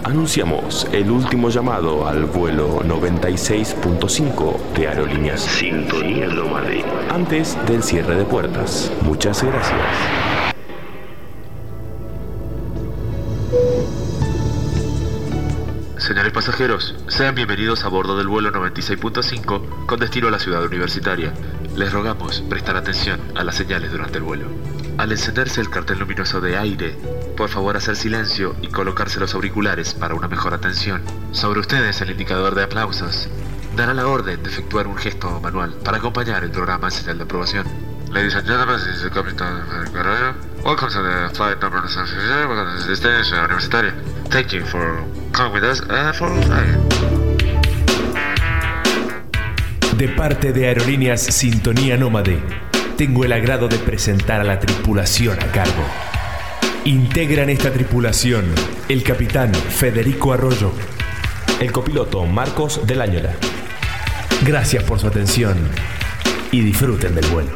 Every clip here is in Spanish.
Anunciamos el último llamado al vuelo 96.5 de Aerolíneas Sintonía Nómade antes del cierre de puertas. Muchas gracias. Señores pasajeros, sean bienvenidos a bordo del vuelo 96.5 con destino a la ciudad universitaria. Les rogamos prestar atención a las señales durante el vuelo. Al encenderse el cartel luminoso de aire, por favor hacer silencio y colocarse los auriculares para una mejor atención. Sobre ustedes el indicador de aplausos dará la orden de efectuar un gesto manual para acompañar el programa en señal de aprobación. Ladies and gentlemen, this is the captain Guerrero. Welcome to the flight number 96. Welcome to the station universitaria. Thank you for coming with us for flying. De parte de Aerolíneas Sintonía Nómade, tengo el agrado de presentar a la tripulación a cargo. Integran esta tripulación el capitán Federico Arroyo, el copiloto Marcos del Áñola. Gracias por su atención y disfruten del vuelo.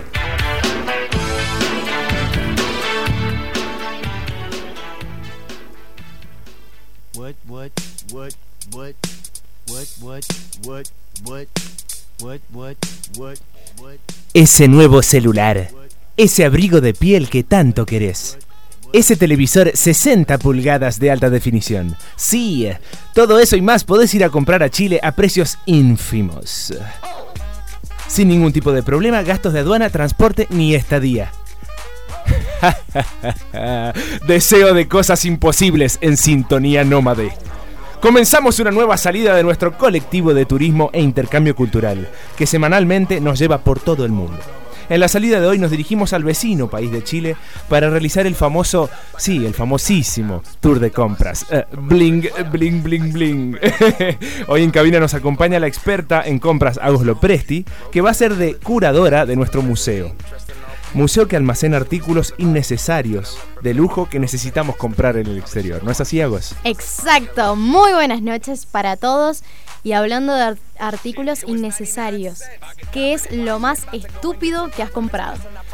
Ese nuevo celular, ese abrigo de piel que tanto querés, ese televisor 60 pulgadas de alta definición. Sí, todo eso y más podés ir a comprar a Chile a precios ínfimos. Sin ningún tipo de problema, gastos de aduana, transporte ni estadía. Deseo de cosas imposibles en Sintonía Nómade. Comenzamos una nueva salida de nuestro colectivo de turismo e intercambio cultural, que semanalmente nos lleva por todo el mundo. En la salida de hoy nos dirigimos al vecino país de Chile para realizar el famosísimo tour de compras. Bling, bling, bling, bling. Hoy en cabina nos acompaña la experta en compras Agus Lopresti, que va a ser de curadora de nuestro museo. Museo que almacena artículos innecesarios, de lujo, que necesitamos comprar en el exterior. ¿No es así, Agus? Exacto. Muy buenas noches para todos. Y hablando de artículos innecesarios, ¿qué es lo más estúpido que has comprado?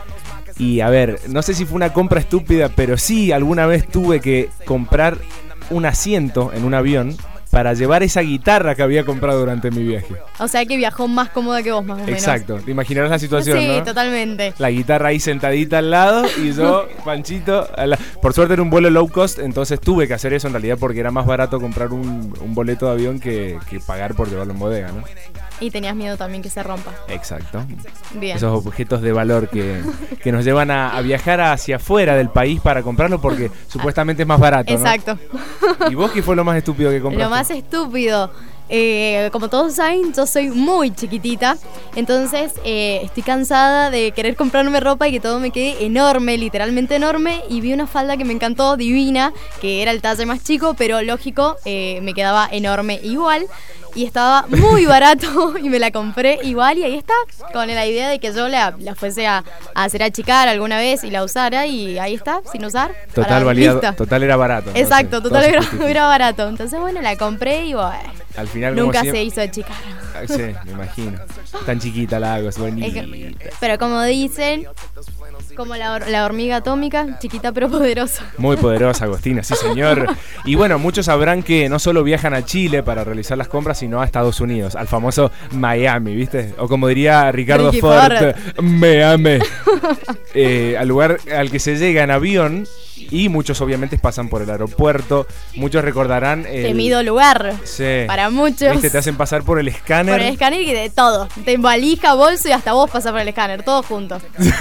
Y a ver, no sé si fue una compra estúpida, pero sí alguna vez tuve que comprar un asiento en un avión para llevar esa guitarra que había comprado durante mi viaje. O sea que viajó más cómoda que vos, más o menos. Exacto, te imaginarás la situación, sí, ¿no? Sí, totalmente. La guitarra ahí sentadita al lado y yo, Panchito. Por suerte era un vuelo low cost, entonces tuve que hacer eso en realidad porque era más barato comprar un boleto de avión que pagar por llevarlo en bodega, ¿no? Y tenías miedo también que se rompa. Exacto. Bien. Esos objetos de valor que nos llevan a viajar hacia afuera del país para comprarlo porque supuestamente es más barato, ¿no? Exacto. ¿Y vos qué fue lo más estúpido que compraste? Lo más estúpido, como todos saben, yo soy muy chiquitita, entonces estoy cansada de querer comprarme ropa y que todo me quede enorme, literalmente enorme, y vi una falda que me encantó, divina, que era el talle más chico, pero lógico, me quedaba enorme igual. Y estaba muy barato y me la compré igual y ahí está, con la idea de que yo la fuese a hacer achicar alguna vez y la usara y ahí está, sin usar. Total era barato. Exacto, total era barato. Entonces bueno, la compré y bueno, al final nunca se hizo achicar. Sí, me imagino. Tan chiquita la hago, es bonita. Pero como dicen, como la hormiga atómica, chiquita pero poderosa. Muy poderosa, Agostina, sí señor. Y bueno, muchos sabrán que no solo viajan a Chile para realizar las compras, sino a Estados Unidos, al famoso Miami, ¿viste? O como diría Ricardo Ford, Miami. Al lugar al que se llega en avión, y muchos obviamente pasan por el aeropuerto. Muchos recordarán temido lugar. Sí. Para muchos. ¿Viste? Te hacen pasar por el escáner. Por el escáner y de todo. De valija, bolso y hasta vos pasás por el escáner, todos juntos.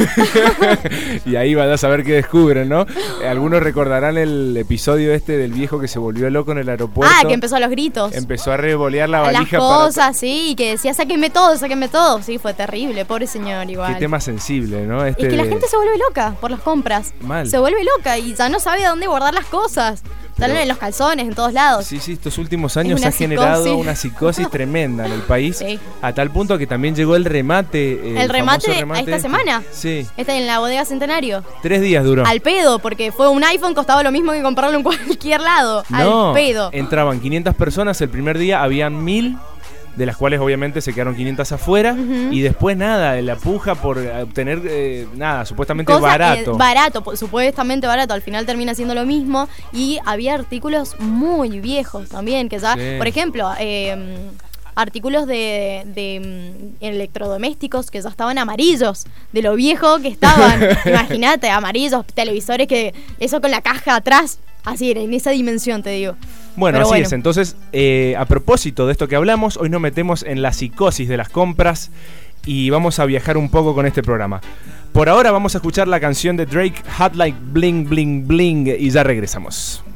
Y ahí van a saber qué descubren, ¿no? Algunos recordarán el episodio del viejo que se volvió loco en el aeropuerto. Que empezó a los gritos. Empezó a revolear la valija. Las cosas, sí, y que decía, sáquenme todo. Sí, fue terrible, pobre señor, igual. Qué tema sensible, ¿no? Es que la gente se vuelve loca por las compras. Mal. Se vuelve loca y ya no sabe a dónde guardar las cosas. Salen en los calzones, en todos lados. Sí, estos últimos años ha generado una psicosis tremenda en el país. Sí. A tal punto que también llegó el remate. El remate a esta semana. Sí. Está en la bodega Centenario. 3 días duró. Al pedo, porque fue un iPhone, costaba lo mismo que comprarlo en cualquier lado. No, al pedo. Entraban 500 personas, el primer día habían 1000. de las cuales obviamente se quedaron 500 afuera, y después nada, la puja por obtener supuestamente barato. Supuestamente barato, al final termina siendo lo mismo, y había artículos muy viejos también, que ya, por ejemplo, artículos de electrodomésticos que ya estaban amarillos, de lo viejo que estaban. Imagínate, amarillos, televisores que eso con la caja atrás, así en esa dimensión, te digo. Bueno, así es. Entonces, a propósito de esto que hablamos, hoy nos metemos en la psicosis de las compras y vamos a viajar un poco con este programa. Por ahora vamos a escuchar la canción de Drake, Hot Like Bling Bling Bling, y ya regresamos.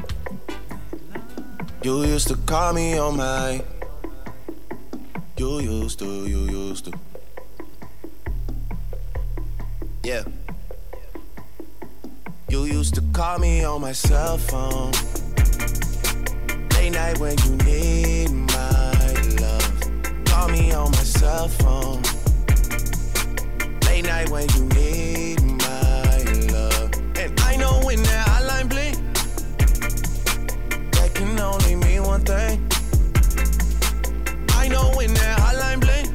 You used to call me on my... You used to. Yeah. You used to call me on my cell phone. Late night when you need my love. Call me on my cell phone. Late night when you need my love. And I know when that hotline blink, that can only mean one thing. I know when that hotline blink,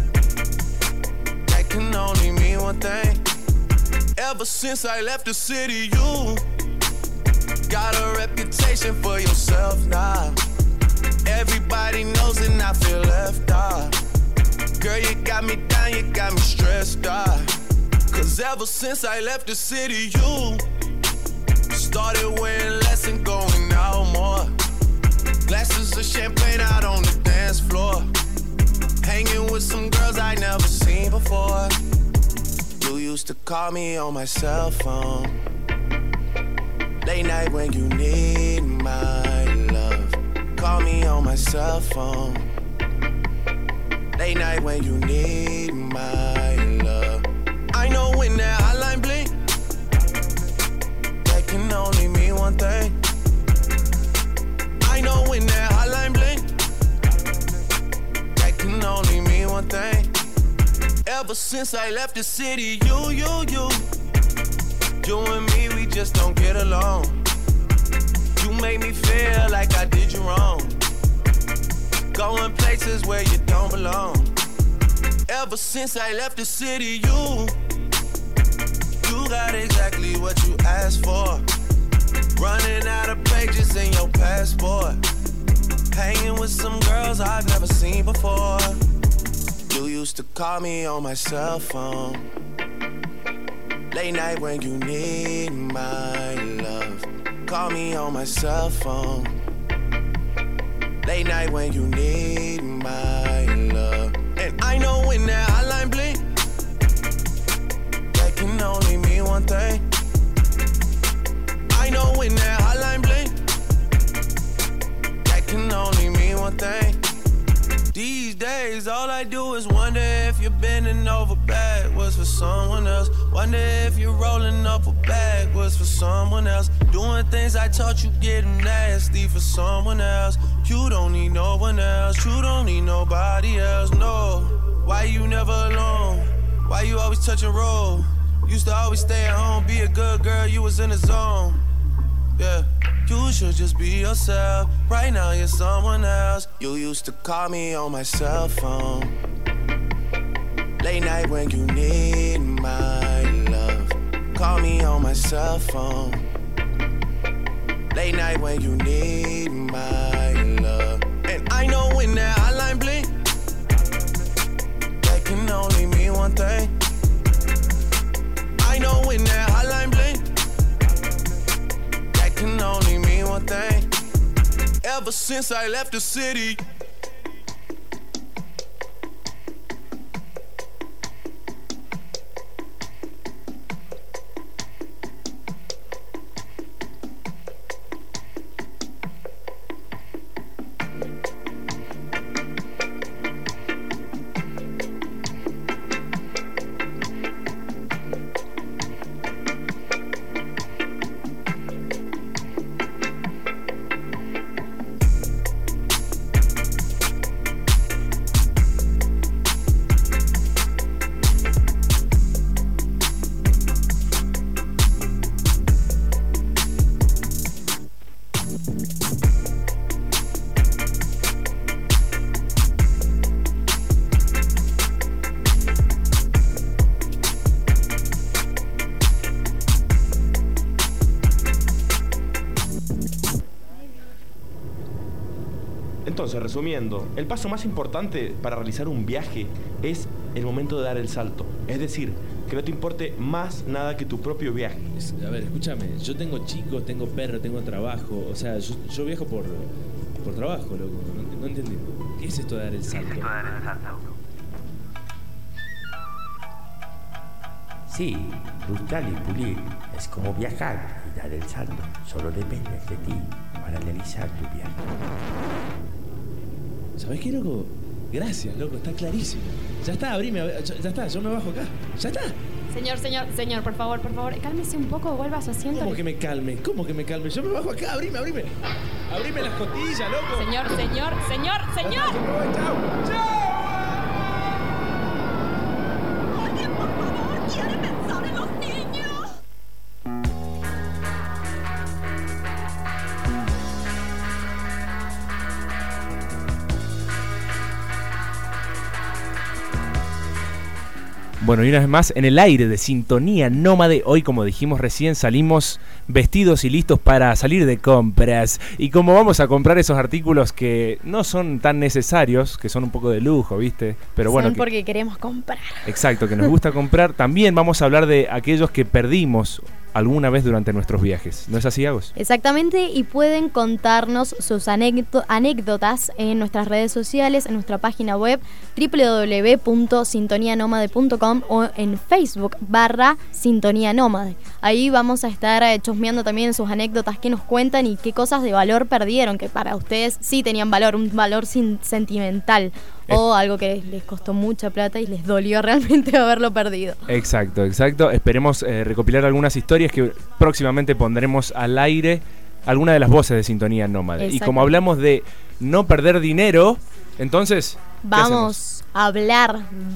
that can only mean one thing. Ever since I left the city, you got a reputation for yourself now. Everybody knows and I feel left out. Girl, you got me down, you got me stressed out. Cause ever since I left the city, you started wearing less and going out more. Glasses of champagne out on the dance floor. Hanging with some girls I never seen before. You used to call me on my cell phone. Late night when you need my love. Call me on my cell phone. Late night when you need my love. I know when that hotline blink, that can only mean one thing. I know when that hotline blink, that can only mean one thing. Ever since I left the city, you and me, we just don't get along. You made me feel like I did you wrong. Going places where you don't belong. Ever since I left the city, you got exactly what you asked for. Running out of pages in your passport. Hanging with some girls I've never seen before. You used to call me on my cell phone. Late night when you need my love. Call me on my cell phone. Late night when you need my love. And I know when that hotline blink, that can only mean one thing. I know when that hotline blink, that can only mean one thing. These days, all I do is wonder if you're bending over backwards for someone else. Wonder if you're rolling up or backwards for someone else. Doing things I taught you getting nasty for someone else. You don't need no one else. You don't need nobody else, no. Why you never alone? Why you always touch and roll? Used to always stay at home, be a good girl, you was in the zone. Yeah. You should just be yourself. Right now you're someone else. You used to call me on my cell phone. Late night when you need my love. Call me on my cell phone. Late night when you need my love. And I know when that hotline blink, that can only mean one thing. I know when that hotline blink, can only mean one thing. Ever since I left the city. Entonces, resumiendo, el paso más importante para realizar un viaje es el momento de dar el salto. Es decir, que no te importe más nada que tu propio viaje. A ver, escúchame, yo tengo chicos, tengo perro, tengo trabajo. O sea, yo viajo por trabajo, loco. No entendí. ¿Qué es esto de dar el salto? Sí, luchar y pulir es como viajar y dar el salto. Solo depende de ti para realizar tu viaje. ¿Sabés qué, loco? Gracias, loco, está clarísimo. Ya está, abrime, ya está, yo me bajo acá. Ya está. Señor, por favor, cálmese un poco, vuelva a su asiento. ¿Cómo que me calme? Yo me bajo acá, abrime. Abrime las costillas, loco. Señor. ¡Chao! Bueno, y una vez más, en el aire de Sintonía Nómade, hoy, como dijimos recién, salimos vestidos y listos para salir de compras. Y como vamos a comprar esos artículos que no son tan necesarios, que son un poco de lujo, ¿viste? Pero bueno, son porque queremos comprar. Exacto, que nos gusta comprar. También vamos a hablar de aquellos que perdimos alguna vez durante nuestros viajes. ¿No es así, Agos? Exactamente, y pueden contarnos sus anécdotas en nuestras redes sociales, en nuestra página web www.sintonianomade.com o en Facebook /Sintonía Nómade. Ahí vamos a estar chusmeando también sus anécdotas, que nos cuentan y qué cosas de valor perdieron, que para ustedes sí tenían valor, un valor sentimental. O algo que les costó mucha plata y les dolió realmente haberlo perdido. Exacto. Esperemos recopilar algunas historias que próximamente pondremos al aire, alguna de las voces de Sintonía Nómade. Y como hablamos de no perder dinero, entonces, vamos a hablar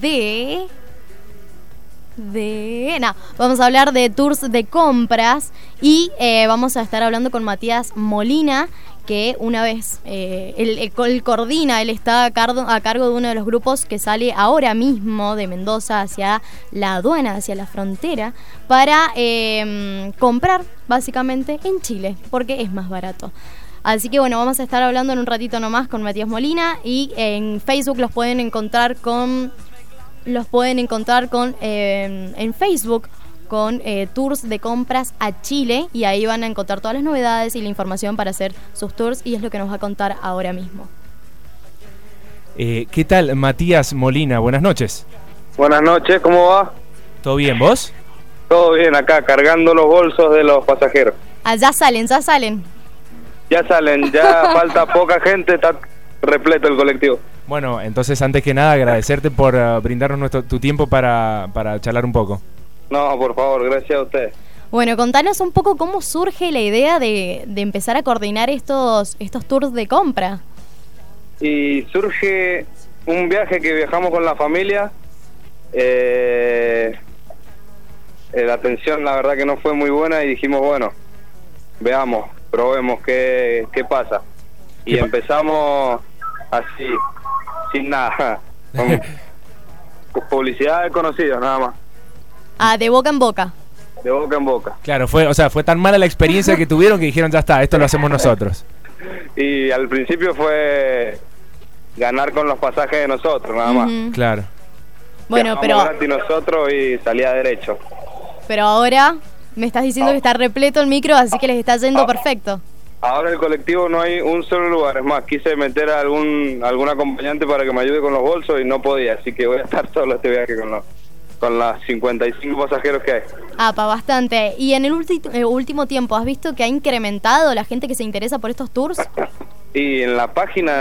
vamos a hablar de tours de compras y vamos a estar hablando con Matías Molina, que una vez él coordina, él está a cargo de uno de los grupos que sale ahora mismo de Mendoza hacia la aduana, hacia la frontera, para comprar básicamente en Chile, porque es más barato. Así que bueno, vamos a estar hablando en un ratito nomás con Matías Molina, y en Facebook los pueden encontrar en Facebook con tours de compras a Chile, y ahí van a encontrar todas las novedades y la información para hacer sus tours, y es lo que nos va a contar ahora mismo. ¿Qué tal, Matías Molina? Buenas noches. Buenas noches, ¿cómo va? ¿Todo bien, vos? Todo bien, acá, cargando los bolsos de los pasajeros. Ya salen. Ya falta poca gente, está repleto el colectivo. Bueno, entonces antes que nada agradecerte por brindarnos tu tiempo para charlar un poco. No, por favor, gracias a ustedes. Bueno, contanos un poco cómo surge la idea de empezar a coordinar estos tours de compra. Y surge un viaje que viajamos con la familia. La atención, la verdad que no fue muy buena, y dijimos, bueno, veamos, probemos qué pasa. Y empezamos así, sin nada, con publicidad de conocidos, nada más. De boca en boca. De boca en boca. Claro, fue tan mala la experiencia que tuvieron que dijeron, ya está, esto lo hacemos nosotros. Y al principio fue ganar con los pasajes de nosotros, nada más. Claro. Bueno, pero gratis nosotros y salía derecho. Pero ahora me estás diciendo que está repleto el micro, así que les está yendo perfecto. Ahora el colectivo no hay un solo lugar. Es más, quise meter a algún acompañante para que me ayude con los bolsos y no podía, así que voy a estar solo este viaje con las 55 pasajeros que hay. Bastante. Y en el último tiempo, ¿has visto que ha incrementado la gente que se interesa por estos tours? Y en la página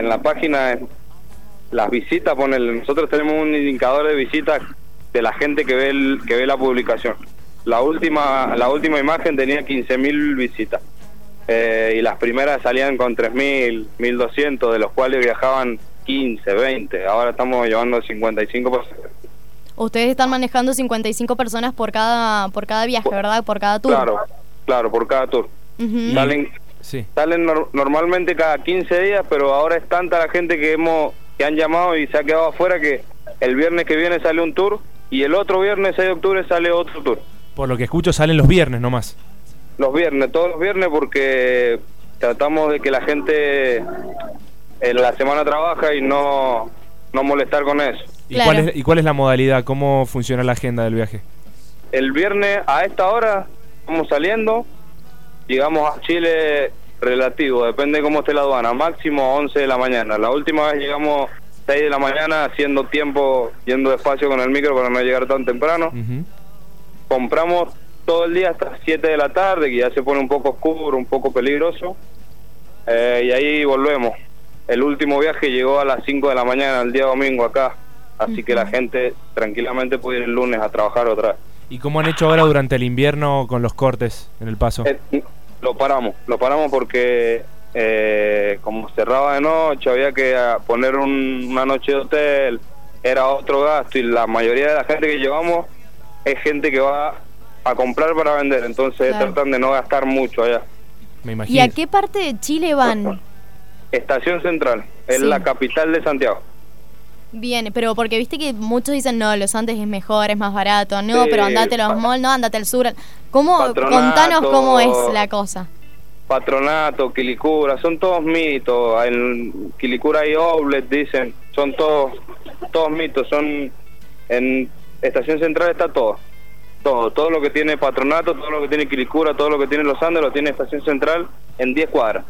las visitas, nosotros tenemos un indicador de visitas de la gente que ve la publicación. La última imagen tenía 15.000 visitas. Y las primeras salían con 3.000, 1.200, de los cuales viajaban 15, 20. Ahora estamos llevando 55 pasajeros. Ustedes están manejando 55 personas por cada viaje, ¿verdad? Por cada tour. Claro, por cada tour. Uh-huh. Salen normalmente cada 15 días, pero ahora es tanta la gente que han llamado y se ha quedado afuera que el viernes que viene sale un tour y el otro viernes, 6 de octubre, sale otro tour. Por lo que escucho, salen los viernes nomás. Todos los viernes, porque tratamos de que la gente en la semana trabaja y no molestar con eso. ¿Y, Claro. cuál es la modalidad? ¿Cómo funciona la agenda del viaje? El viernes a esta hora estamos saliendo, llegamos a Chile relativo, depende cómo esté la aduana, máximo 11 de la mañana. La última vez llegamos 6 de la mañana haciendo tiempo, yendo despacio con el micro para no llegar tan temprano. Ujú. Compramos todo el día hasta 7 de la tarde, que ya se pone un poco oscuro, un poco peligroso, y ahí volvemos. El último viaje llegó a las 5 de la mañana el día domingo acá, así que la gente tranquilamente puede ir el lunes a trabajar otra vez. ¿Y cómo han hecho ahora durante el invierno con los cortes en el paso? Lo paramos porque como cerraba de noche, había que poner una noche de hotel, era otro gasto, y la mayoría de la gente que llevamos es gente que va a comprar para vender, entonces Claro. tratan de no gastar mucho allá. Me ¿Y imagino. a qué parte de Chile van? Estación Central, es Sí. la capital de Santiago. Bien, pero porque viste que muchos dicen, no, los Andes es mejor, es más barato, no, Sí, pero andate a los malls, no, andate al sur. ¿Cómo? Patronato. Contanos cómo es la cosa. Patronato, Quilicura, son todos mitos. En Quilicura hay outlet, dicen, son todos mitos. Son en Estación Central está todo lo que tiene Patronato, todo lo que tiene Quilicura, todo lo que tiene Los Andes lo tiene Estación Central en 10 cuadras.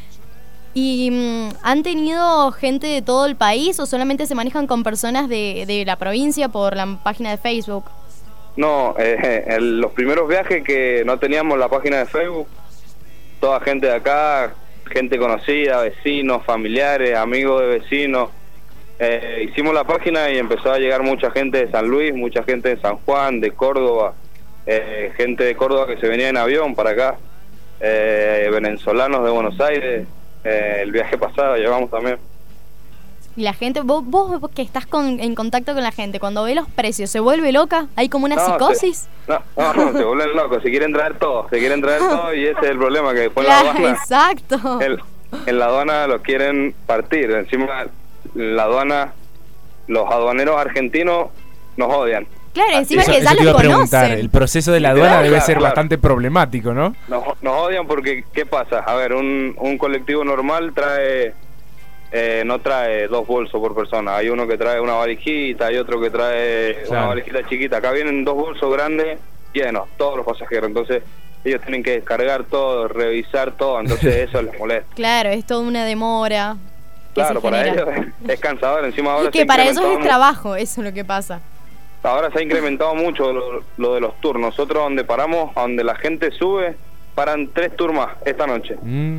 ¿Y han tenido gente de todo el país o solamente se manejan con personas de la provincia por la página de Facebook? No, los primeros viajes que no teníamos la página de Facebook, toda gente de acá, gente conocida, vecinos, familiares, amigos de vecinos. Hicimos la página y empezó a llegar mucha gente de San Luis, mucha gente de San Juan, de Córdoba, gente de Córdoba que se venía en avión para acá, venezolanos de Buenos Aires, el viaje pasado llevamos también. Y la gente, vos que estás en contacto con la gente, cuando ve los precios, ¿se vuelve loca? ¿Hay como una psicosis? No, se vuelven locos, se quieren traer todo y ese es el problema, que después Claro, la aduana, exacto. en la aduana lo quieren partir, encima la aduana, los aduaneros argentinos nos odian. Claro, encima Eso que ya te los iba a preguntar. conocen. El proceso de la aduana debe ser Claro. bastante problemático, ¿no? Nos odian porque, ¿qué pasa? A ver, un colectivo normal trae no trae 2 bolsos por persona. Hay uno que trae una valijita, hay otro que trae Claro. una valijita chiquita. Acá vienen 2 bolsos grandes llenos, todos los pasajeros. Entonces ellos tienen que descargar todo, revisar todo. Entonces eso les molesta. Claro, es toda una demora que Claro, se para genera. ellos es cansador. Encima ahora Y que para eso es incrementado trabajo, eso es lo que pasa. Ahora se ha incrementado mucho lo de los tours. Nosotros donde paramos, a donde la gente sube, paran 3 tours más esta noche.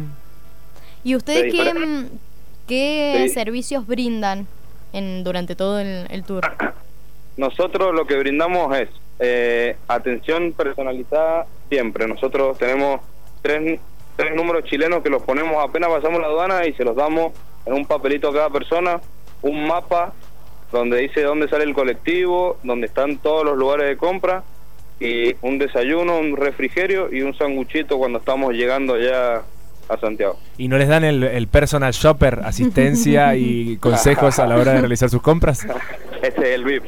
¿Y ustedes Sí, qué Sí. servicios brindan durante todo el tour? Nosotros lo que brindamos es atención personalizada siempre. Nosotros tenemos tres números chilenos que los ponemos apenas pasamos la aduana y se los damos en un papelito a cada persona, un mapa donde dice dónde sale el colectivo, donde están todos los lugares de compra, y un desayuno, un refrigerio y un sanguchito cuando estamos llegando ya a Santiago. ¿Y no les dan el personal shopper, asistencia y consejos a la hora de realizar sus compras? Ese es el VIP.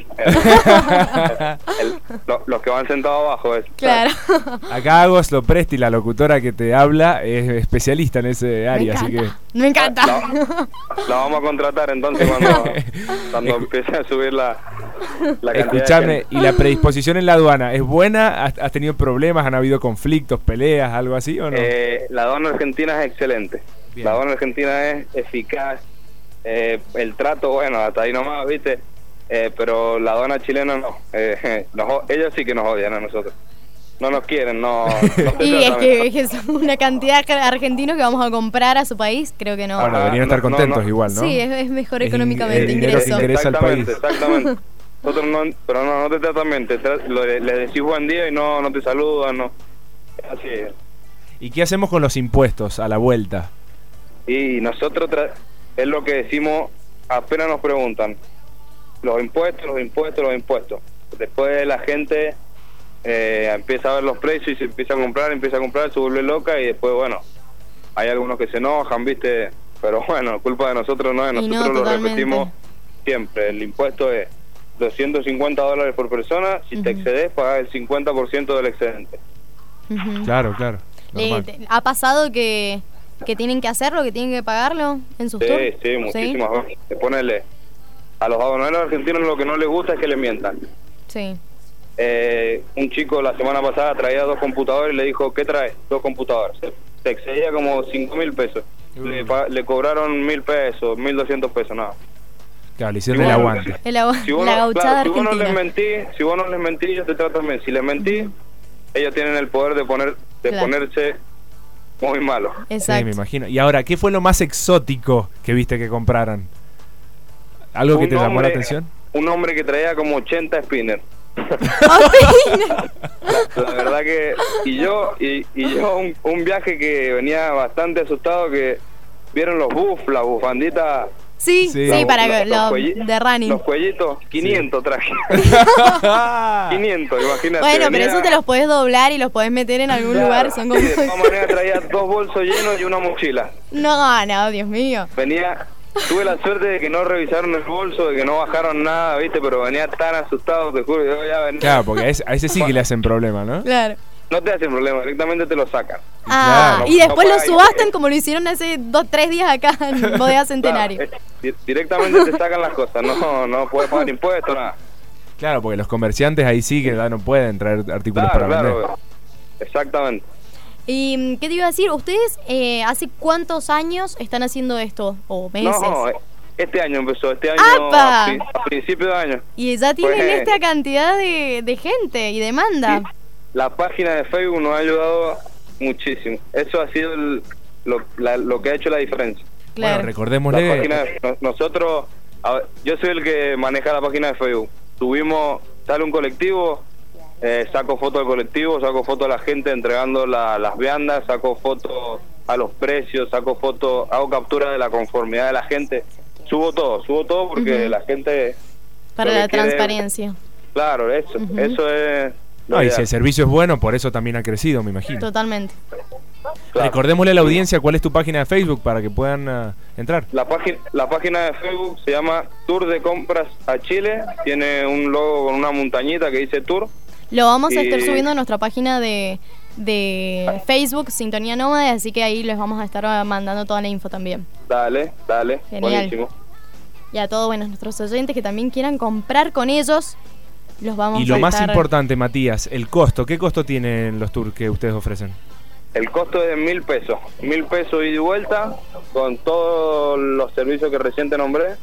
Los que van sentados abajo. Claro. Acá Agos Lopresti, la locutora que te habla, es especialista en ese área, así que... Me encanta. La vamos a contratar entonces cuando empiece a subir la cantidad. Escuchame, de gente. ¿y la predisposición en la aduana es buena? ¿Has tenido problemas? ¿Han habido conflictos, peleas, algo así o no? La aduana argentina es excelente. Bien. La aduana argentina es eficaz. El trato, bueno, hasta ahí nomás, ¿viste? Pero la aduana chilena no. Ellos sí que nos odian a nosotros. No nos quieren, no te Y es tratan que son una cantidad de argentinos que vamos a comprar a su país, creo que no. Bueno, deberían estar contentos igual, ¿no? Sí, es mejor Es económicamente el dinero que ingreso. ingresa al país. Exactamente. Nosotros no te tratan bien, le decís buen día y no te saludan, no. Así es. ¿Y qué hacemos con los impuestos a la vuelta? Y nosotros es lo que decimos apenas nos preguntan. Los impuestos. Después la gente empieza a ver los precios y se empieza a comprar, se vuelve loca y después, bueno, hay algunos que se enojan, ¿viste? Pero bueno, culpa de nosotros no es, Y no, nosotros lo totalmente. repetimos siempre. El impuesto es $250 por persona, si te excedes pagas el 50% del excedente. Ujú. Claro, normal. ¿Ha pasado que que tienen que hacerlo, que tienen que pagarlo en sus tours? Sí, muchísimas veces. Ponele, a los aduaneros argentinos lo que no les gusta es que le mientan. Sí. Un chico la semana pasada traía 2 computadores y le dijo, ¿qué trae? 2 computadores. Se excedía como 5.000 pesos. Le cobraron 1.000 pesos, 1.200 pesos, nada. Claro, le hicieron el aguante. Si vos, la gauchada si vos no argentina. si vos no les mentís, ellos te tratan bien. Si les mentís, ellos tienen el poder de ponerse muy malo. Exacto. Sí, me imagino. Y ahora, ¿qué fue lo más exótico que viste que compraran? ¿Algo que te llamó la atención? Un hombre que traía como 80 spinners. La verdad que y yo un viaje que venía bastante asustado, que vieron los las bufanditas. Sí, para los de running. Los cuellitos, 500 traje. 500, imagínate. Bueno, pero eso te los podés doblar y los podés meter en algún lugar. Son como... De todas maneras traía 2 bolsos llenos y una mochila. No, Dios mío. Tuve la suerte de que no revisaron el bolso, de que no bajaron nada, ¿viste? Pero venía tan asustado, te juro, yo ya venía. Claro, porque a ese sí que le hacen problema, ¿no? Claro. No te hacen problema, directamente te lo sacan. Claro. Y después lo subastan como lo hicieron hace 2-3 días acá en Bodega Centenario. Claro, directamente te sacan las cosas, no puedes pagar impuestos, nada. Claro, porque los comerciantes ahí sí que ya no pueden traer artículos para vender. Exactamente. ¿Y qué te iba a decir? ¿Ustedes hace cuántos años están haciendo esto? ¿O meses? No, este año empezó, ¡Apa! a principio de año. Y ya tienen esta cantidad de gente y demanda. Sí. La página de Facebook nos ha ayudado muchísimo. Eso ha sido lo que ha hecho la diferencia. Claro. Bueno, recordémosle. Nosotros, yo soy el que maneja la página de Facebook. Sale un colectivo, saco fotos del colectivo, saco fotos a la gente entregando las viandas, saco fotos a los precios, saco fotos, hago captura de la conformidad de la gente. Subo todo porque la gente... Para la transparencia. Claro, eso es... No, y si el servicio es bueno, por eso también ha crecido, me imagino. Totalmente. Claro. Recordémosle a la audiencia cuál es tu página de Facebook para que puedan entrar. La página de Facebook se llama Tour de Compras a Chile. Tiene un logo con una montañita que dice Tour. Lo vamos a estar subiendo a nuestra página de Facebook, Sintonía Nómade, así que ahí les vamos a estar mandando toda la info también. Dale, Genial. buenísimo. Y a todos nuestros oyentes que también quieran comprar con ellos, los vamos a estar... Y lo más importante, Matías, el costo. ¿Qué costo tienen los tours que ustedes ofrecen? El costo es de 1.000 pesos. 1.000 pesos ida y vuelta, con todos los servicios que recién te nombré.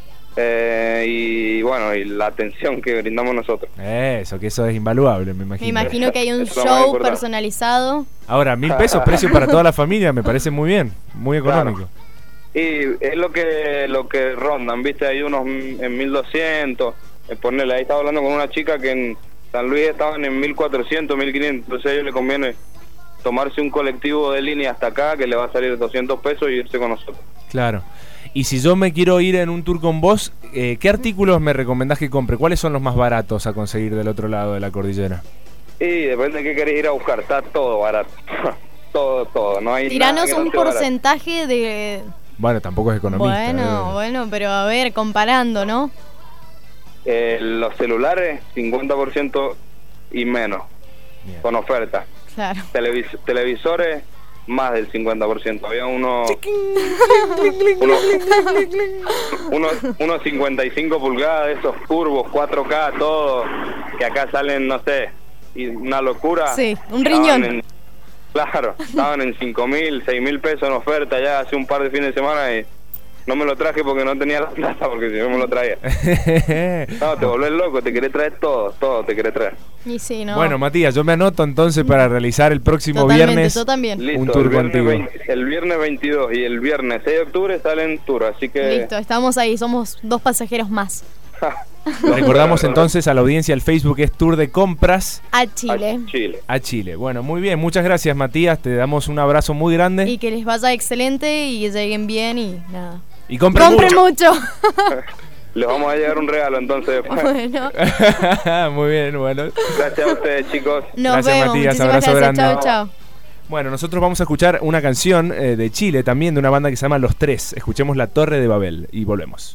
Y bueno, y la atención que brindamos nosotros. Eso es invaluable, me imagino. Me imagino que hay un Eso es lo más show importante. personalizado. Ahora, 1.000 pesos, precio para toda la familia, me parece muy bien, muy económico. Y es lo que rondan, ¿viste? Hay unos en 1.200. Ponerle, ahí estaba hablando con una chica que en San Luis estaban en 1.400, 1.500. Entonces a ellos le conviene tomarse un colectivo de línea hasta acá, que le va a salir 200 pesos, y irse con nosotros. Claro. Y si yo me quiero ir en un tour con vos, ¿qué artículos me recomendás que compre? ¿Cuáles son los más baratos a conseguir del otro lado de la cordillera? Y depende de qué querés ir a buscar, está todo barato. todo, no hay Tiranos nada que no un esté barato. porcentaje de... Bueno, tampoco es economista. Bueno, pero a ver, comparando, ¿no? Los celulares, 50% y menos, Bien. con oferta. Claro. Televisores, más del 50%. Había unos 55 pulgadas de esos curvos, 4K, todo, que acá salen, no sé, y una locura. Sí, un riñón. Estaban en 5.000, 6.000 pesos en oferta ya hace un par de fines de semana, y no me lo traje porque no tenía la plata, porque si no me lo traía. No, te volvés loco, te querés traer todo te querés traer. Y sí, ¿no? Bueno, Matías, yo me anoto entonces para realizar el próximo Totalmente, viernes yo también. Listo, un tour contigo. el viernes 22 y el viernes 6 de octubre salen tour, así que... Listo, estamos ahí, somos 2 pasajeros más. Recordamos entonces a la audiencia, el Facebook es Tour de Compras A Chile. a Chile. Bueno, muy bien, muchas gracias, Matías, te damos un abrazo muy grande. Y que les vaya excelente y lleguen bien y nada. Y compren mucho. Les vamos a llevar un regalo entonces. Bueno. Muy bien, bueno. Gracias a ustedes, chicos. Nos Gracias, vemos. Matías, Muchísimas abrazo gracias. grande. Chao. Bueno, nosotros vamos a escuchar una canción de Chile también, de una banda que se llama Los Tres. Escuchemos La Torre de Babel y volvemos.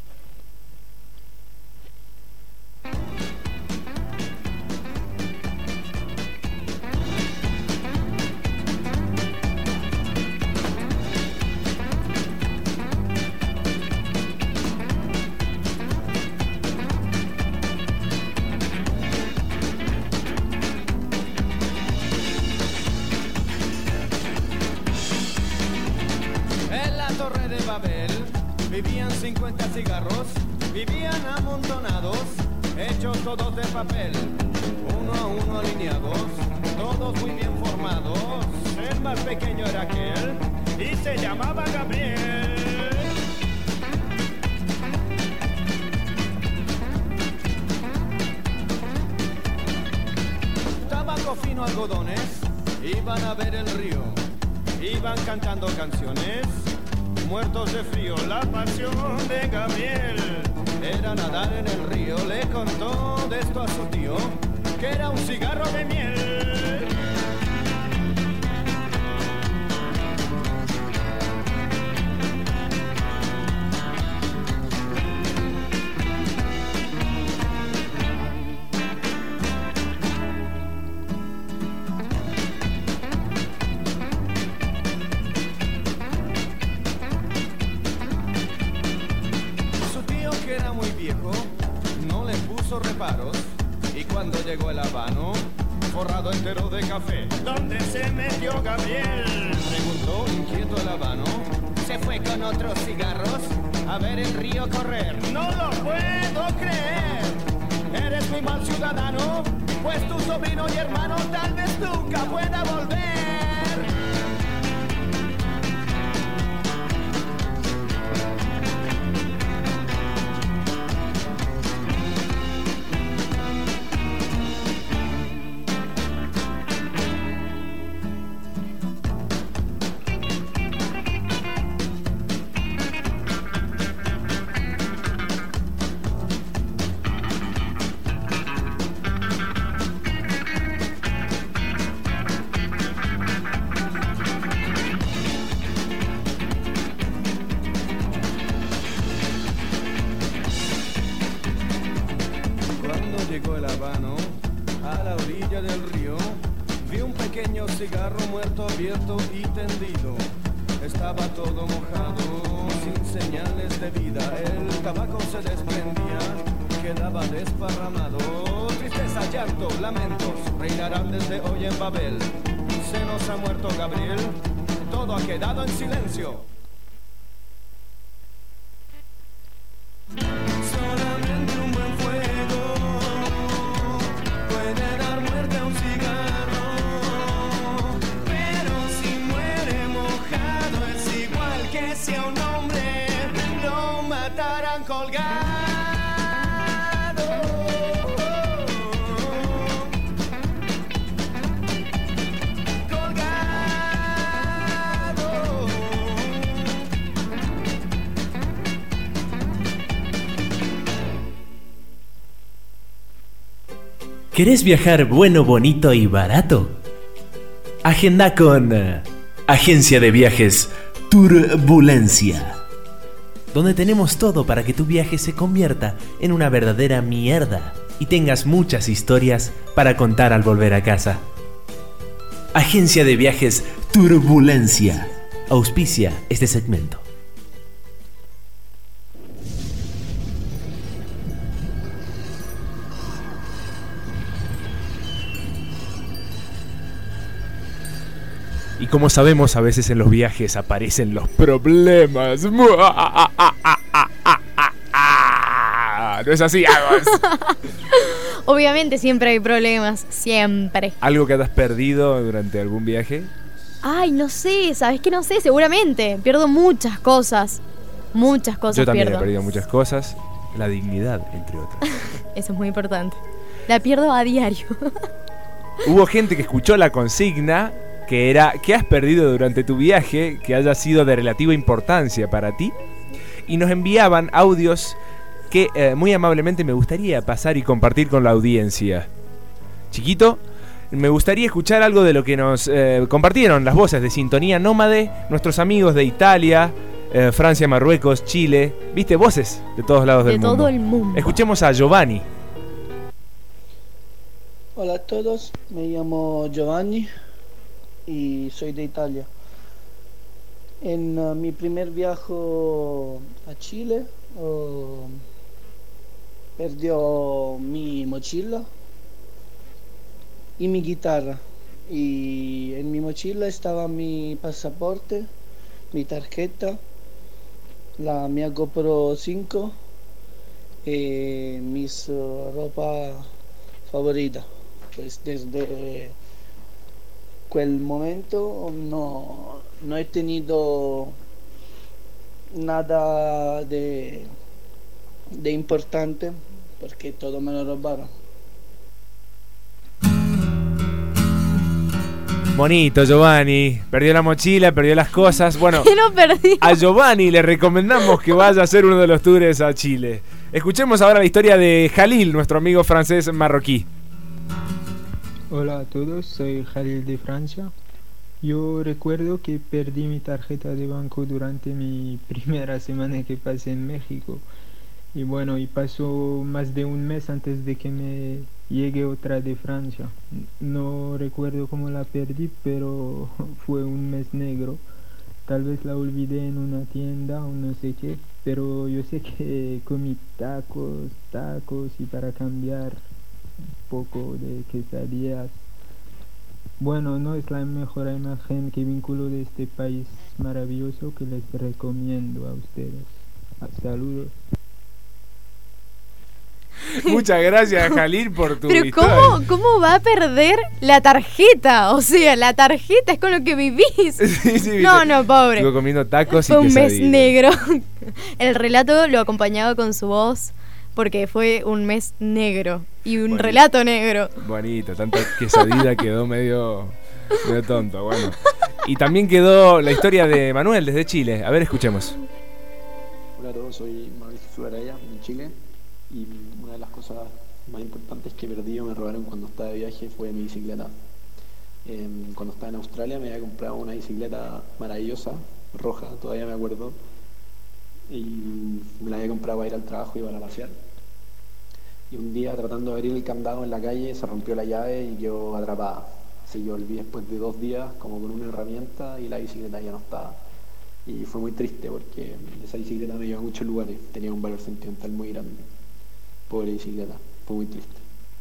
Babel. Vivían 50 cigarros, vivían amontonados, hechos todos de papel, uno a uno alineados, todos muy bien formados. El más pequeño era aquel y se llamaba Gabriel. Tabaco fino, algodones, iban a ver el río, iban cantando canciones, muertos de frío. La pasión de Gabriel era nadar en el río. Le contó de esto a su tío, que era un cigarro de miel. Reparos, y cuando llegó el habano, forrado entero de café, ¿dónde se metió Gabriel? Preguntó inquieto el habano. Se fue con otros cigarros a ver el río correr. No lo puedo creer. Eres muy mal ciudadano, pues tu sobrino y hermano tal vez nunca pueda volver. Llegó el habano a la orilla del río, vi un pequeño cigarro muerto, abierto y tendido. Estaba todo mojado, sin señales de vida. El tabaco se desprendía, quedaba desparramado. Tristeza, llanto, lamentos reinarán desde hoy en Babel. Se nos ha muerto Gabriel, todo ha quedado en silencio. ¿Querés viajar bueno, bonito y barato? Agenda con Agencia de Viajes Turbulencia, donde tenemos todo para que tu viaje se convierta en una verdadera mierda y tengas muchas historias para contar al volver a casa. Agencia de Viajes Turbulencia auspicia este segmento. Y como sabemos, a veces en los viajes aparecen los problemas. ¿No es así, Agos? Obviamente siempre hay problemas, siempre. ¿Algo que hayas perdido durante algún viaje? Ay, no sé, ¿sabes qué? No sé, seguramente. Pierdo muchas cosas. Muchas cosas Yo también pierdo. he perdido muchas cosas. La dignidad, entre otras. Eso es muy importante. La pierdo a diario. Hubo gente que escuchó la consigna que era ¿qué has perdido durante tu viaje que haya sido de relativa importancia para ti? Y nos enviaban audios que muy amablemente me gustaría pasar y compartir con la audiencia. Chiquito, me gustaría escuchar algo de lo que nos compartieron las voces de Sintonía Nómade, nuestros amigos de Italia, Francia, Marruecos, Chile. ¿Viste? Voces de todos lados del mundo. De todo el mundo. Escuchemos a Giovanni. Hola a todos, me llamo Giovanni y soy de Italia. En mi primer viaje a Chile perdió mi mochila y mi guitarra, y en mi mochila estaba mi pasaporte, mi tarjeta la mia GoPro 5 y mis ropa favorita. Pues desde aquel momento no he tenido nada de importante porque todo me lo robaron. Bonito, Giovanni. Perdió la mochila, perdió las cosas. Bueno, ¿Qué no perdí? a Giovanni le recomendamos que vaya a hacer uno de los tours a Chile. Escuchemos ahora la historia de Jalil, nuestro amigo francés marroquí. Hola a todos, soy Jalil de Francia. Yo recuerdo que perdí mi tarjeta de banco durante mi primera semana que pasé en México. Y bueno, y pasó más de un mes antes de que me llegue otra de Francia. No recuerdo cómo la perdí, pero fue un mes negro. Tal vez la olvidé en una tienda o no sé qué, pero yo sé que comí tacos y para cambiar un poco de quesadillas. Bueno, no es la mejor imagen que vinculo de este país maravilloso que les recomiendo a ustedes. Saludos. Muchas gracias, Jalil, por tu Pero historia. ¿cómo va a perder la tarjeta? O sea, la tarjeta es con lo que vivís. Sí, No, pobre. Estuvo comiendo tacos Fue y un mes quesadillas. negro. El relato lo acompañaba con su voz porque fue un mes negro y un Bonito. relato negro. Bonito, tanta quesadilla quedó medio tonto, bueno. Y también quedó la historia de Manuel desde Chile. A ver, escuchemos. Hola a todos, soy Mauricio Suaraya de Chile y una de las cosas más importantes que perdí o me robaron cuando estaba de viaje fue mi bicicleta. Cuando estaba en Australia me había comprado una bicicleta maravillosa, roja, todavía me acuerdo, y me la había comprado para ir al trabajo y para pasear. Y un día, tratando de abrir el candado en la calle, se rompió la llave y quedó atrapada. Así que volví después de 2 días como con una herramienta y la bicicleta ya no estaba. Y fue muy triste porque esa bicicleta me llevaba a muchos lugares, tenía un valor sentimental muy grande. Pobre bicicleta, fue muy triste.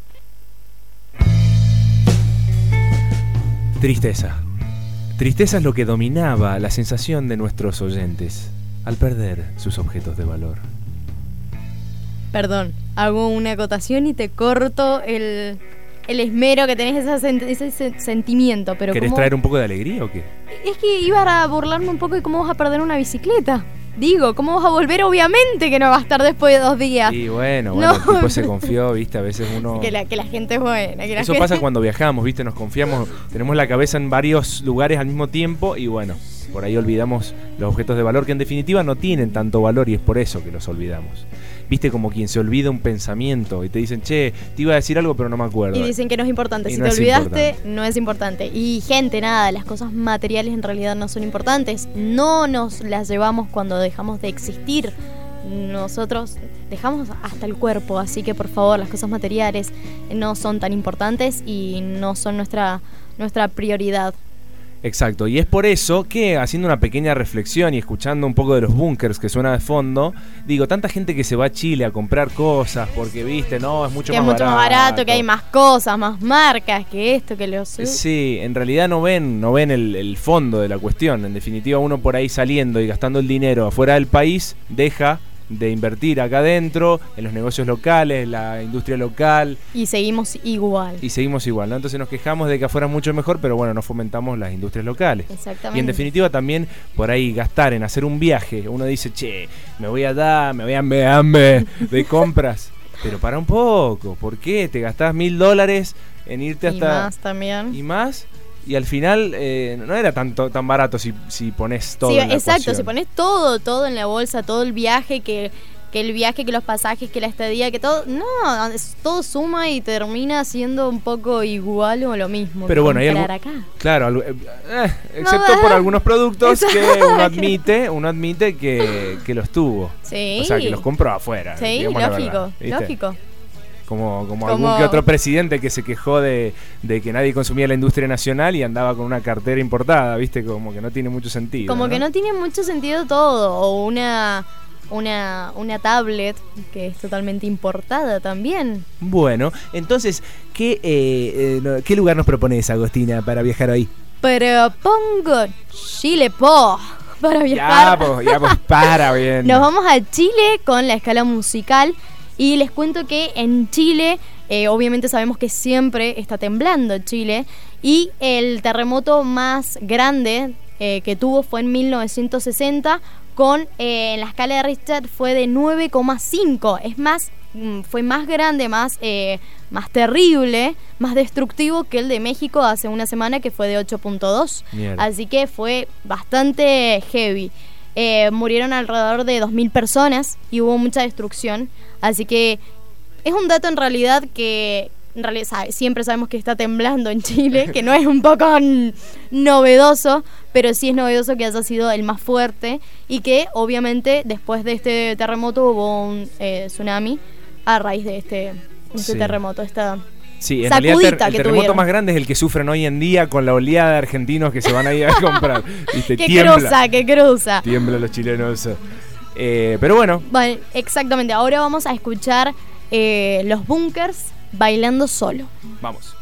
Tristeza. Tristeza es lo que dominaba la sensación de nuestros oyentes al perder sus objetos de valor. Perdón, hago una acotación y te corto el esmero que tenés, ese sentimiento. Pero ¿Querés ¿cómo? traer un poco de alegría o qué? Es que iba a burlarme un poco de cómo vas a perder una bicicleta. Digo, ¿cómo vas a volver? Obviamente que no va a estar después de 2 días. Y bueno, No. el tipo se confió, viste, a veces uno... Que la gente es buena. Que la Eso gente... pasa cuando viajamos, viste, nos confiamos, tenemos la cabeza en varios lugares al mismo tiempo y bueno, por ahí olvidamos los objetos de valor que en definitiva no tienen tanto valor y es por eso que los olvidamos. Viste, como quien se olvida un pensamiento y te dicen, che, te iba a decir algo pero no me acuerdo. Y dicen que no es importante. Y Si no te es olvidaste, importante. no es importante. Y gente, nada, las cosas materiales en realidad no son importantes. No nos las llevamos cuando dejamos de existir. Nosotros dejamos hasta el cuerpo, así que por favor, las cosas materiales no son tan importantes y no son nuestra prioridad. Exacto, y es por eso que haciendo una pequeña reflexión y escuchando un poco de los bunkers que suena de fondo, digo, tanta gente que se va a Chile a comprar cosas porque, viste, no, es mucho Que más es mucho más barato, que hay más cosas, más marcas, que esto, que lo Sí, en realidad no ven el fondo de la cuestión. En definitiva, uno por ahí saliendo y gastando el dinero afuera del país deja de invertir acá adentro, en los negocios locales, la industria local. Y seguimos igual. Y seguimos igual, ¿no? Entonces nos quejamos de que afuera es mucho mejor, pero bueno, no fomentamos las industrias locales. Exactamente. Y en definitiva también por ahí gastar en hacer un viaje. Uno dice, che, me voy a de compras. Pero para un poco, ¿por qué? Te gastás $1.000 en irte hasta... Y más también. Y más. Y al final no era tan barato si pones todo Sí, en la exacto, ecuación. si pones todo en la bolsa, todo el viaje, que los pasajes, que la estadía, que todo, no, todo suma y termina siendo un poco igual o lo mismo. Pero bueno, hay algo, acá. claro, excepto por algunos productos que uno admite que los tuvo. Sí. O sea, que los compró afuera. Sí, digamos la verdad, ¿viste? lógico. Como algún que otro presidente que se quejó de que nadie consumía la industria nacional y andaba con una cartera importada, ¿viste? Como que no tiene mucho sentido. Como ¿no? que no tiene mucho sentido todo. O una tablet que es totalmente importada también. Bueno, entonces, ¿qué lugar nos propones, Agostina, para viajar hoy? Propongo Chile, para viajar. Ya, pues, para bien. Nos vamos a Chile con la escala musical. Y les cuento que en Chile, obviamente sabemos que siempre está temblando Chile. Y el terremoto más grande que tuvo fue en 1960. En la escala de Richter fue de 9,5. Es más, fue más grande, más terrible, más destructivo que el de México hace una semana, que fue de 8,2. Así que fue bastante heavy. Murieron alrededor de 2.000 personas y hubo mucha destrucción. Así que es un dato en realidad que siempre sabemos que está temblando en Chile, que no es un poco novedoso, pero sí es novedoso que haya sido el más fuerte y que obviamente después de este terremoto hubo un tsunami a raíz de este terremoto. Sí, en realidad el terremoto más grande es el que sufren hoy en día con la oleada de argentinos que se van a ir a comprar. ¿Viste? Que cruza. Tiembla los chilenos. Pero bueno. Vale, exactamente. Ahora vamos a escuchar Los Bunkers bailando solo. Vamos.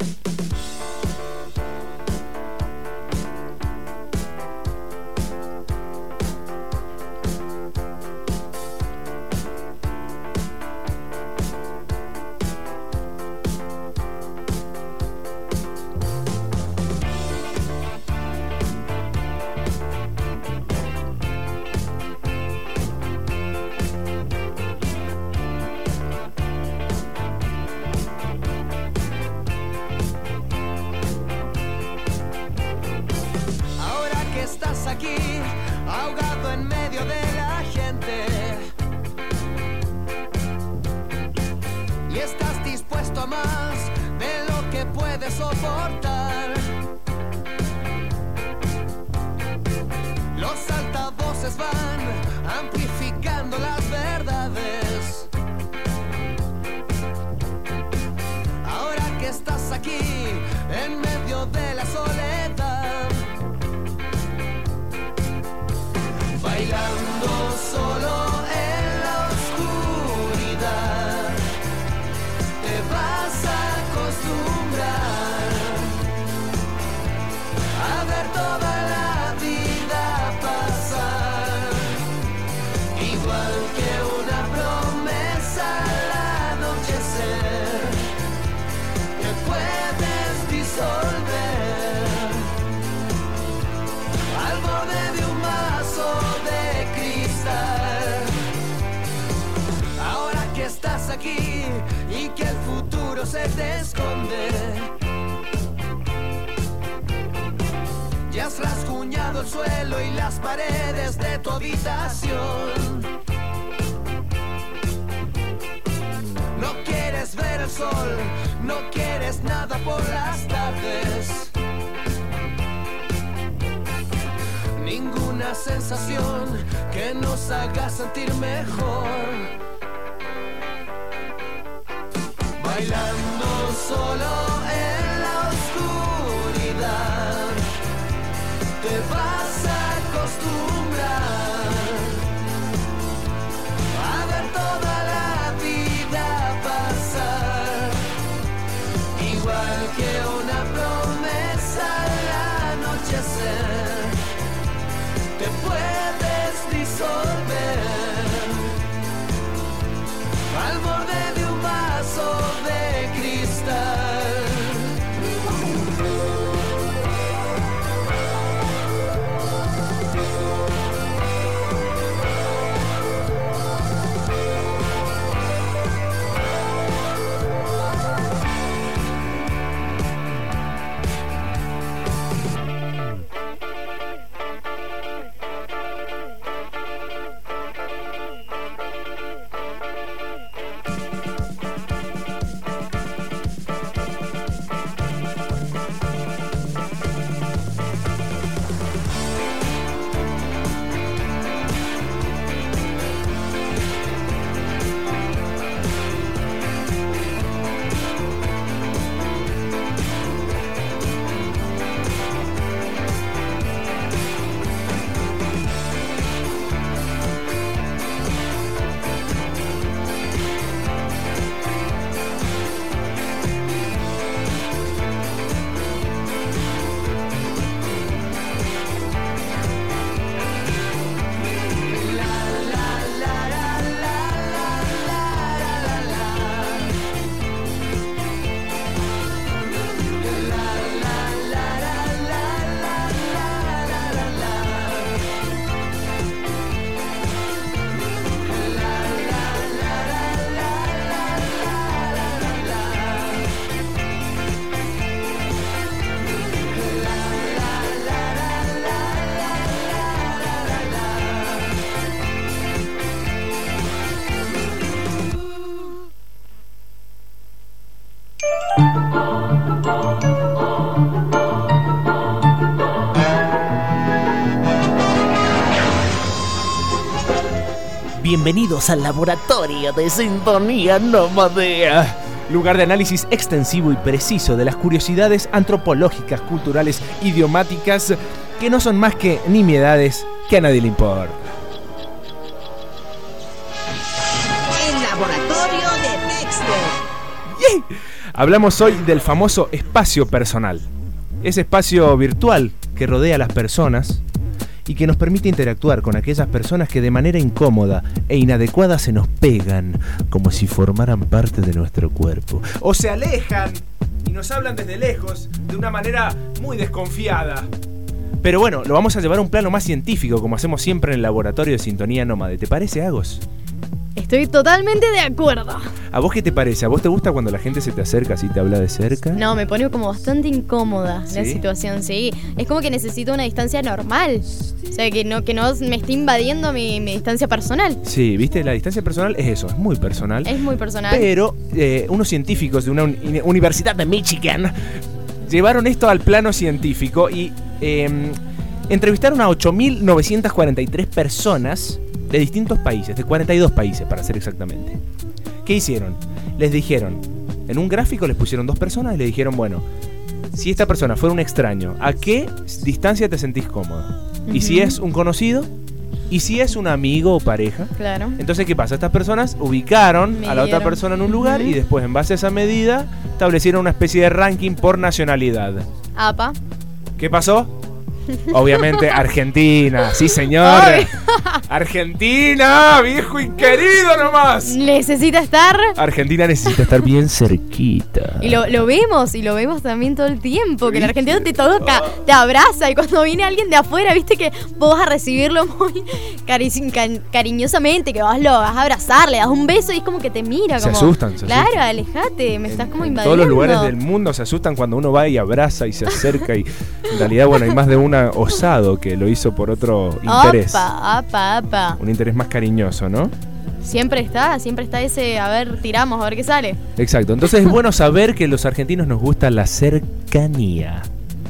Se te esconde. Ya has rasguñado el suelo y las paredes de tu habitación. No quieres ver el sol, no quieres nada por las tardes. Ninguna sensación que nos haga sentir mejor. Bailando solo en la oscuridad, te vas a acostumbrar a ver toda la vida pasar, igual que una promesa al anochecer, te puedes disolver al borde de un vaso de cristal. Bienvenidos al laboratorio de Sintonía Nómade, lugar de análisis extensivo y preciso de las curiosidades antropológicas, culturales, idiomáticas, que no son más que nimiedades que a nadie le importa. El laboratorio de Dexter. ¡Yay! Hablamos hoy del famoso espacio personal. Ese espacio virtual que rodea a las personas y que nos permite interactuar con aquellas personas que de manera incómoda e inadecuada se nos pegan como si formaran parte de nuestro cuerpo. O se alejan y nos hablan desde lejos de una manera muy desconfiada. Pero bueno, lo vamos a llevar a un plano más científico, como hacemos siempre en el laboratorio de Sintonía Nómade. ¿Te parece, Agos? Estoy totalmente de acuerdo. ¿A vos qué te parece? ¿A vos te gusta cuando la gente se te acerca así, te habla de cerca? No, me pone como bastante incómoda la ¿Sí? situación, sí. Es como que necesito una distancia normal. O sea, que no me esté invadiendo mi distancia personal. Sí, viste, la distancia personal es eso, es muy personal. Es muy personal. Pero unos científicos de una universidad de Michigan llevaron esto al plano científico y entrevistaron a 8.943 personas de distintos países, de 42 países para ser exactamente. ¿Qué hicieron? Les dijeron, en un gráfico les pusieron dos personas y le dijeron, bueno, si esta persona fuera un extraño, ¿a qué distancia te sentís cómoda? Y si es un conocido, y si es un amigo o pareja. Claro. Entonces, ¿qué pasa? Estas personas ubicaron a la otra persona en un lugar y después, en base a esa medida, establecieron una especie de ranking por nacionalidad. Apa. ¿Qué pasó? Obviamente Argentina, sí señor. Ay. Argentina, viejo y querido nomás. Necesita estar. Argentina necesita estar bien cerquita. Y lo vemos también todo el tiempo. Que el argentino te toca, te abraza. Y cuando viene alguien de afuera, viste que vos vas a recibirlo muy cariñosamente. Que vas a abrazar, le das un beso y es como que te mira. Se como, asustan. Claro, alejate, me estás como invadiendo. Todos los lugares del mundo se asustan cuando uno va y abraza y se acerca. Y en realidad, bueno, hay más de una osado que lo hizo por otro interés. Apa. Un interés más cariñoso, ¿no? Siempre está ese, a ver, tiramos, a ver qué sale. Exacto, entonces es bueno saber que los argentinos nos gusta la cercanía.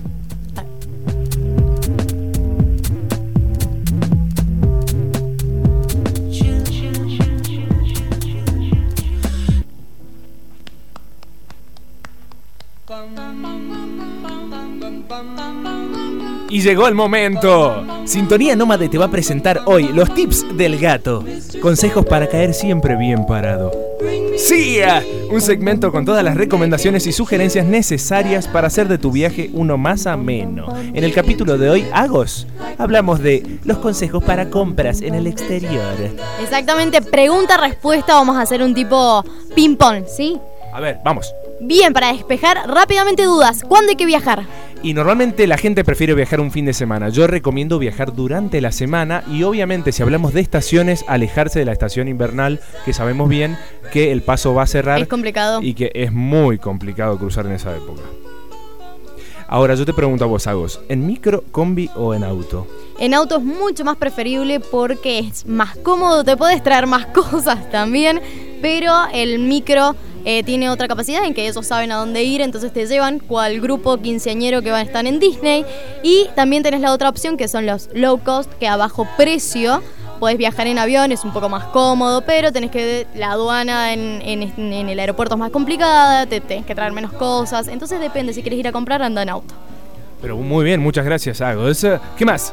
Y llegó el momento. Sintonía Nómade te va a presentar hoy los tips del gato. Consejos para caer siempre bien parado. ¡Sí! Un segmento con todas las recomendaciones y sugerencias necesarias para hacer de tu viaje uno más ameno. En el capítulo de hoy, Agos, hablamos de los consejos para compras en el exterior. Exactamente, pregunta-respuesta. Vamos a hacer un tipo ping-pong, ¿sí? A ver, vamos. Bien, para despejar rápidamente dudas, ¿cuándo hay que viajar? Y normalmente la gente prefiere viajar un fin de semana. Yo recomiendo viajar durante la semana y obviamente si hablamos de estaciones, alejarse de la estación invernal, que sabemos bien que el paso va a cerrar. Es complicado. Y que es muy complicado cruzar en esa época. Ahora yo te pregunto a vos, Agos, ¿en micro, combi o en auto? En auto es mucho más preferible porque es más cómodo, te puedes traer más cosas también, pero el micro tiene otra capacidad en que ellos saben a dónde ir, entonces te llevan cual grupo quinceañero que van a estar en Disney. Y también tenés la otra opción que son los low cost, que a bajo precio podés viajar en avión, es un poco más cómodo, pero tenés que la aduana en el aeropuerto es más complicada, te tenés que traer menos cosas, entonces depende, si querés ir a comprar, anda en auto. Pero muy bien, muchas gracias, Agos. ¿Qué más?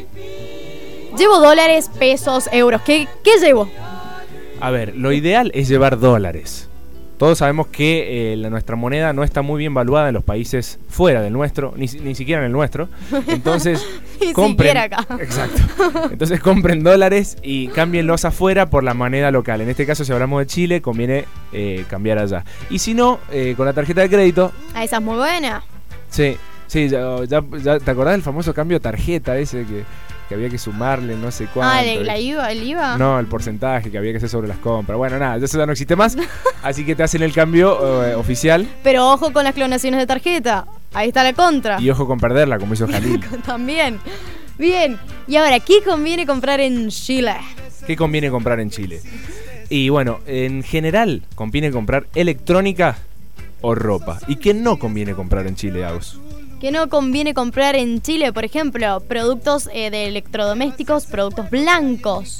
Llevo dólares, pesos, euros, ¿qué llevo? A ver, lo ideal es llevar dólares. Todos sabemos que nuestra moneda no está muy bien valuada en los países fuera del nuestro, ni siquiera en el nuestro. Entonces, ni compren, siquiera acá. Exacto. Entonces compren dólares y cámbienlos afuera por la moneda local. En este caso, si hablamos de Chile, conviene cambiar allá. Y si no, con la tarjeta de crédito. Ah, esa es muy buena. Sí, ya ¿te acordás del famoso cambio tarjeta ese que había que sumarle no sé cuánto? Ah, ¿el IVA? No, el porcentaje que había que hacer sobre las compras. Bueno, nada, eso ya no existe más. Así que te hacen el cambio oficial. Pero ojo con las clonaciones de tarjeta. Ahí está la contra. Y ojo con perderla, como hizo Jalil. También. Bien. Y ahora, ¿qué conviene comprar en Chile? ¿Qué conviene comprar en Chile? Y bueno, en general, conviene comprar electrónica o ropa. ¿Y qué no conviene comprar en Chile, Agus? Que no conviene comprar en Chile, por ejemplo, productos de electrodomésticos, productos blancos.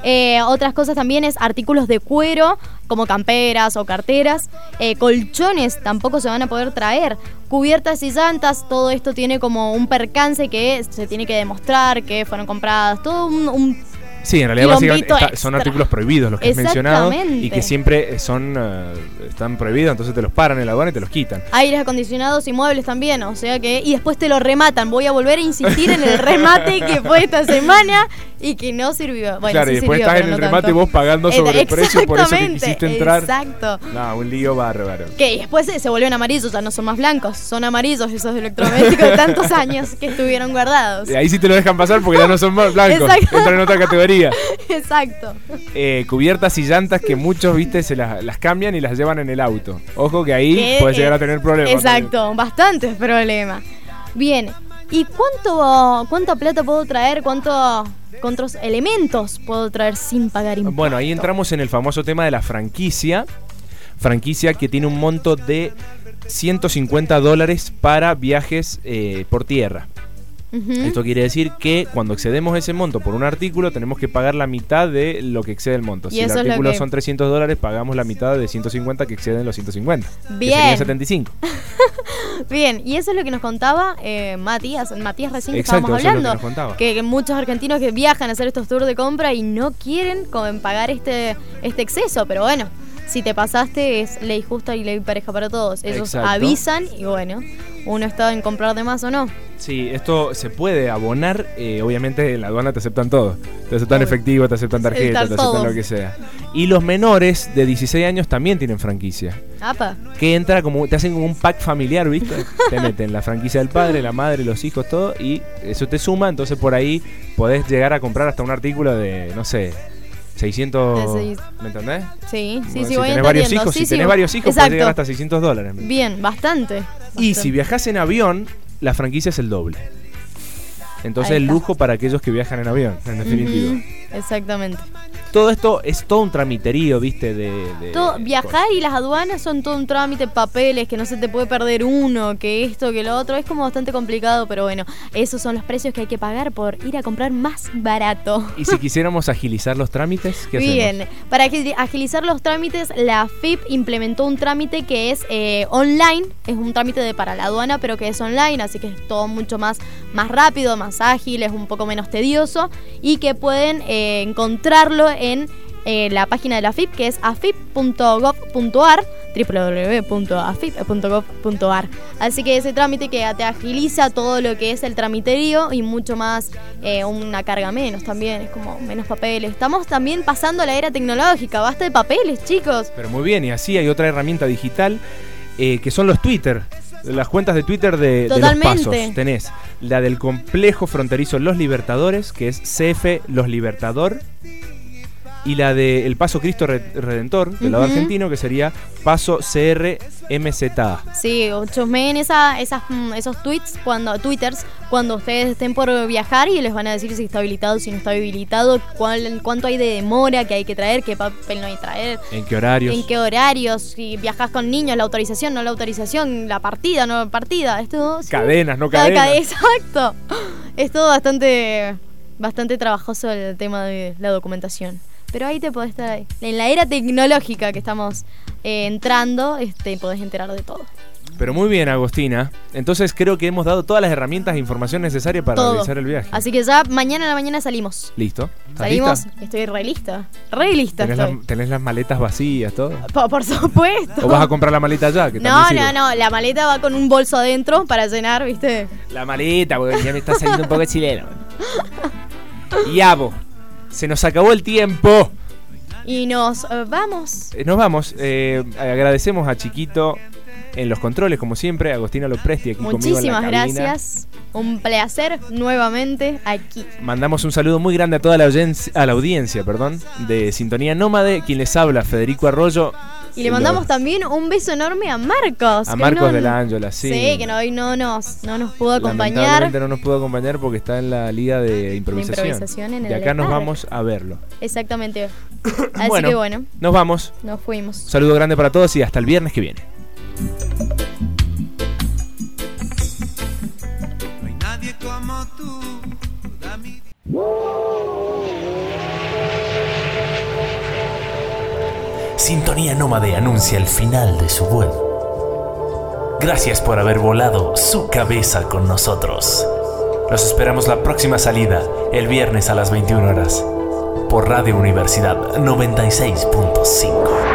Otras cosas también es artículos de cuero, como camperas o carteras. Colchones tampoco se van a poder traer. Cubiertas y llantas, todo esto tiene como un percance que se tiene que demostrar que fueron compradas. Todo un sí, en realidad básicamente extra. son artículos prohibidos los que has mencionado y que siempre están prohibidos, entonces te los paran en la aduana y te los quitan. Aires acondicionados y muebles también, o sea que... Y después te lo rematan. Voy a volver a insistir en el remate que fue esta semana y que no sirvió. Bueno, claro, sí y después sirvió, estás en el remate vos pagando sobre el precio por eso que quisiste entrar. Exacto. No, un lío bárbaro. Que después se volvieron amarillos, ya no son más blancos, son amarillos esos electrodomésticos de tantos años que estuvieron guardados. Ahí sí te lo dejan pasar porque ya no son más blancos, entran en otra categoría. Exacto. Cubiertas y llantas que muchos, viste, se las cambian y las llevan en el auto. Ojo que ahí puedes llegar a tener problemas. Exacto, también. Bastantes problemas. Bien, ¿y cuánta plata puedo traer? ¿Cuántos elementos puedo traer sin pagar impuestos? Bueno, ahí entramos en el famoso tema de la franquicia. Franquicia que tiene un monto de $150 para viajes por tierra. Esto quiere decir que cuando excedemos ese monto por un artículo tenemos que pagar la mitad de lo que excede el monto. Si el artículo son $300, pagamos la mitad de 150 que exceden los 150. Bien. Que serían 75. Bien, y eso es lo que nos contaba Matías recién que estábamos hablando. Que muchos argentinos que viajan a hacer estos tours de compra y no quieren pagar este exceso, pero bueno. Si te pasaste, es ley justa y ley pareja para todos. Ellos avisan y bueno, uno está en comprar de más o no. Sí, esto se puede abonar. Obviamente en la aduana te aceptan todo. Te aceptan efectivo, te aceptan tarjeta, te aceptan lo que sea. Y los menores de 16 años también tienen franquicia. ¡Apa! Que entra como, te hacen como un pack familiar, ¿viste? Te meten la franquicia del padre, la madre, los hijos, todo. Y eso te suma, entonces por ahí podés llegar a comprar hasta un artículo de, no sé... 600, ¿me entendés? Sí, bueno, si voy tenés varios hijos, si tenés varios hijos puedes llegar hasta $600. Bien, bastante. Y si viajás en avión, la franquicia es el doble. Entonces el lujo para aquellos que viajan en avión, en definitiva. Exactamente. Todo esto es todo un tramiterío, ¿viste? Viajar y las aduanas son todo un trámite, papeles, que no se te puede perder uno, que esto, que lo otro. Es como bastante complicado, pero bueno, esos son los precios que hay que pagar por ir a comprar más barato. ¿Y si quisiéramos agilizar los trámites? ¿Qué Bien, hacemos? para agilizar los trámites, la AFIP implementó un trámite que es online. Es un trámite para la aduana, pero que es online, así que es todo mucho más rápido, más ágil, es un poco menos tedioso y que pueden encontrarlo en la página de la AFIP, que es afip.gov.ar, www.afip.gov.ar. Así que ese trámite que te agiliza todo lo que es el tramiterío y mucho más, una carga menos también, es como menos papeles. Estamos también pasando a la era tecnológica, basta de papeles, chicos. Pero muy bien, y así hay otra herramienta digital que son los Twitter. Las cuentas de Twitter de los pasos. Tenés la del complejo fronterizo Los Libertadores, que es CF Los Libertador, y la de el Paso Cristo Redentor, del lado argentino, que sería Paso CRMZA. Sí, chusmeen esos twitters cuando ustedes estén por viajar y les van a decir si está habilitado, si no está habilitado, cuánto hay de demora que hay que traer, qué papel no hay que traer, en qué horarios, si viajas con niños, la autorización, no la autorización, la partida, no la partida, esto, cadenas, no cadenas. Exacto. Es todo bastante trabajoso el tema de la documentación. Pero ahí te podés estar ahí. En la era tecnológica que estamos entrando, podés enterar de todo. Pero muy bien, Agostina. Entonces creo que hemos dado todas las herramientas e información necesaria para realizar el viaje. Así que ya mañana a la mañana salimos. ¿Listo? Salimos, lista? Estoy re lista. Re lista estoy. ¿Tenés las maletas vacías, todo? Por supuesto. ¿O vas a comprar la maleta ya? Que no. La maleta va con un bolso adentro para llenar, ¿viste? La maleta, porque ya me está saliendo un poco chileno. Y abo. Se nos acabó el tiempo. Y nos vamos. Nos vamos. Agradecemos a Chiquito en los controles, como siempre. Agostina Lopresti aquí conmigo en la cabina. Muchísimas gracias. Un placer nuevamente aquí. Mandamos un saludo muy grande a toda la audiencia de Sintonía Nómade. Quien les habla, Federico Arroyo. Y le mandamos también un beso enorme a Marcos. A Marcos de la Ángeles, sí. Sí, que hoy no nos pudo acompañar. Lamentablemente no nos pudo acompañar porque está en la liga de improvisación. De acá nos vamos a verlo. Exactamente. Así que bueno. Nos vamos. Nos fuimos. Saludo grande para todos y hasta el viernes que viene. No hay nadie como tú. Sintonía Nómade anuncia el final de su vuelo. Gracias por haber volado su cabeza con nosotros. Los esperamos la próxima salida, el viernes a las 21 horas, por Radio Universidad 96.5.